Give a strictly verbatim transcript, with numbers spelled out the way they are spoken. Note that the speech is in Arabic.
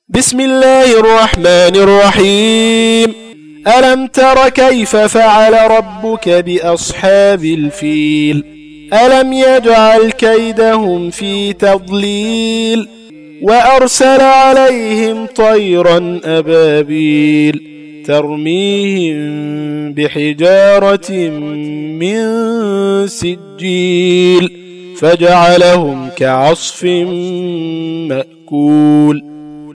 بسم الله الرحمن الرحيم. ألم تر كيف فعل ربك بأصحاب الفيل؟ ألم يجعل كيدهم في تضليل وأرسل عليهم طيرا أبابيل ترميهم بحجارة من سجيل فجعلهم كعصف مأكول.